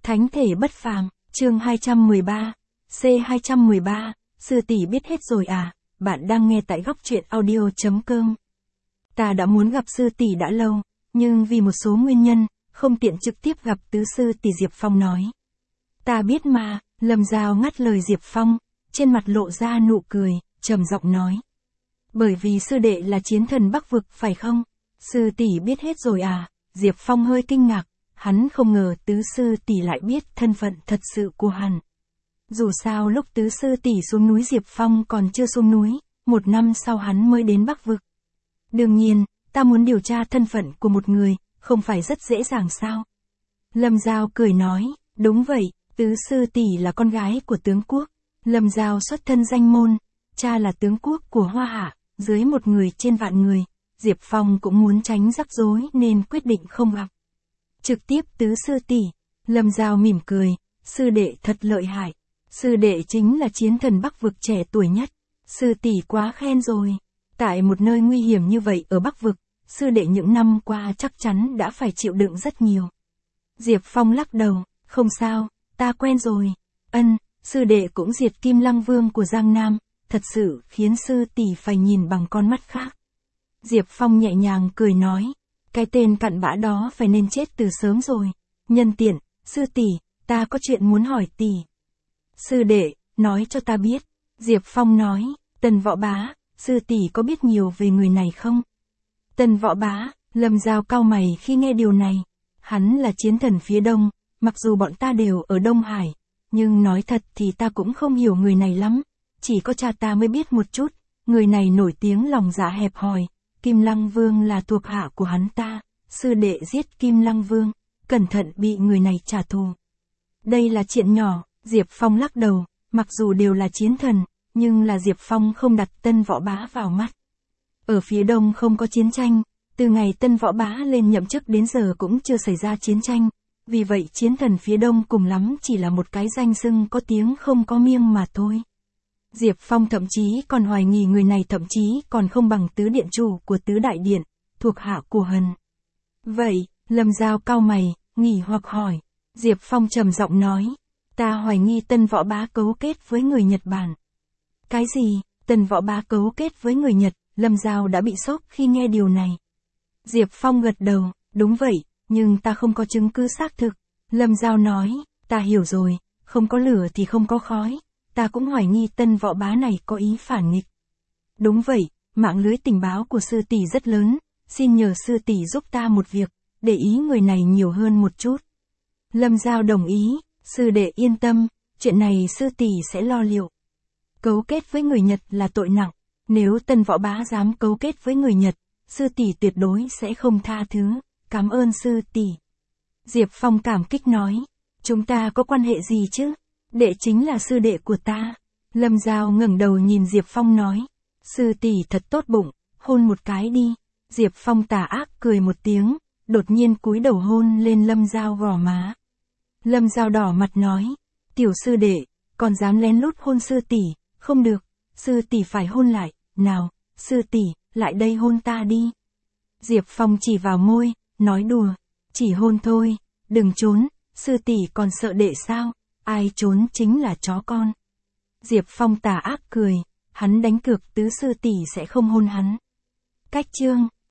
Thánh thể bất phàm, chương 213, C213, sư tỷ biết hết rồi à, bạn đang nghe tại góc truyện audio.com. Ta đã muốn gặp sư tỷ đã lâu, nhưng vì một số nguyên nhân, không tiện trực tiếp gặp tứ sư tỷ Diệp Phong nói. Ta biết mà, Lâm Giao ngắt lời Diệp Phong, trên mặt lộ ra nụ cười, trầm giọng nói. Bởi vì sư đệ là chiến thần Bắc vực phải không? Sư tỷ biết hết rồi à? Diệp Phong hơi kinh ngạc, hắn không ngờ tứ sư tỷ lại biết thân phận thật sự của hắn. Dù sao lúc tứ sư tỷ xuống núi Diệp Phong còn chưa xuống núi, 1 năm sau hắn mới đến Bắc vực. Đương nhiên, ta muốn điều tra thân phận của một người, không phải rất dễ dàng sao? Lâm Giao cười nói, đúng vậy, tứ sư tỷ là con gái của tướng quốc. Lâm Giao xuất thân danh môn, cha là tướng quốc của Hoa Hạ, dưới một người trên vạn người. Diệp Phong cũng muốn tránh rắc rối nên quyết định không gặp. Trực tiếp tứ sư tỷ, Lâm Giao mỉm cười, sư đệ thật lợi hại. Sư đệ chính là chiến thần Bắc vực trẻ tuổi nhất. Sư tỷ quá khen rồi. Tại một nơi nguy hiểm như vậy ở Bắc vực, sư đệ những năm qua chắc chắn đã phải chịu đựng rất nhiều. Diệp Phong lắc đầu, không sao, ta quen rồi. Sư đệ cũng diệt Kim Lăng Vương của Giang Nam, thật sự khiến sư tỷ phải nhìn bằng con mắt khác. Diệp Phong nhẹ nhàng cười nói, cái tên cặn bã đó phải nên chết từ sớm rồi. Nhân tiện, sư tỷ, ta có chuyện muốn hỏi tỷ. Sư đệ, nói cho ta biết. Diệp Phong nói, Tần Võ Bá, sư tỷ có biết nhiều về người này không? Tần Võ Bá, Lâm Giao cau mày khi nghe điều này. Hắn là chiến thần phía đông, mặc dù bọn ta đều ở Đông Hải, nhưng nói thật thì ta cũng không hiểu người này lắm. Chỉ có cha ta mới biết một chút, người này nổi tiếng lòng dạ hẹp hòi. Kim Lăng Vương là thuộc hạ của hắn ta, sư đệ giết Kim Lăng Vương, cẩn thận bị người này trả thù. Đây là chuyện nhỏ, Diệp Phong lắc đầu, mặc dù đều là chiến thần, nhưng là Diệp Phong không đặt Tân Võ Bá vào mắt. Ở phía đông không có chiến tranh, từ ngày Tân Võ Bá lên nhậm chức đến giờ cũng chưa xảy ra chiến tranh, vì vậy chiến thần phía đông cùng lắm chỉ là một cái danh xưng có tiếng không có miêng mà thôi. Diệp Phong thậm chí còn hoài nghi người này thậm chí còn không bằng tứ điện chủ của tứ đại điện, thuộc hạ của Hần. Vậy, Lâm Giao cau mày, nghỉ hoặc hỏi. Diệp Phong trầm giọng nói, ta hoài nghi Tân Võ Bá cấu kết với người Nhật Bản. Cái gì? Tần Võ Bá cấu kết với người Nhật? Lâm Giao đã bị sốc khi nghe điều này. Diệp Phong gật đầu, đúng vậy, nhưng ta không có chứng cứ xác thực. Lâm Giao nói, ta hiểu rồi, không có lửa thì không có khói. Ta cũng hoài nghi Tân Võ Bá này có ý phản nghịch. Đúng vậy, mạng lưới tình báo của sư tỷ rất lớn, xin nhờ sư tỷ giúp ta một việc, để ý người này nhiều hơn một chút. Lâm Giao đồng ý, sư đệ yên tâm, chuyện này sư tỷ sẽ lo liệu. Cấu kết với người Nhật là tội nặng, nếu Tân Võ Bá dám cấu kết với người Nhật, sư tỷ tuyệt đối sẽ không tha thứ, cảm ơn sư tỷ. Diệp Phong cảm kích nói, chúng ta có quan hệ gì chứ? Đệ chính là sư đệ của ta. Lâm Giao ngẩng đầu nhìn Diệp Phong nói, sư tỷ thật tốt bụng, hôn một cái đi. Diệp Phong tà ác cười một tiếng, đột nhiên cúi đầu hôn lên Lâm Giao gò má. Lâm Giao đỏ mặt nói, tiểu sư đệ, còn dám lén lút hôn sư tỷ, không được, sư tỷ phải hôn lại, nào, sư tỷ, lại đây hôn ta đi. Diệp Phong chỉ vào môi, nói đùa, chỉ hôn thôi, đừng trốn, sư tỷ còn sợ đệ sao? Ai trốn chính là chó con. Diệp Phong tà ác cười, hắn đánh cược tứ sư tỷ sẽ không hôn hắn. Cách chương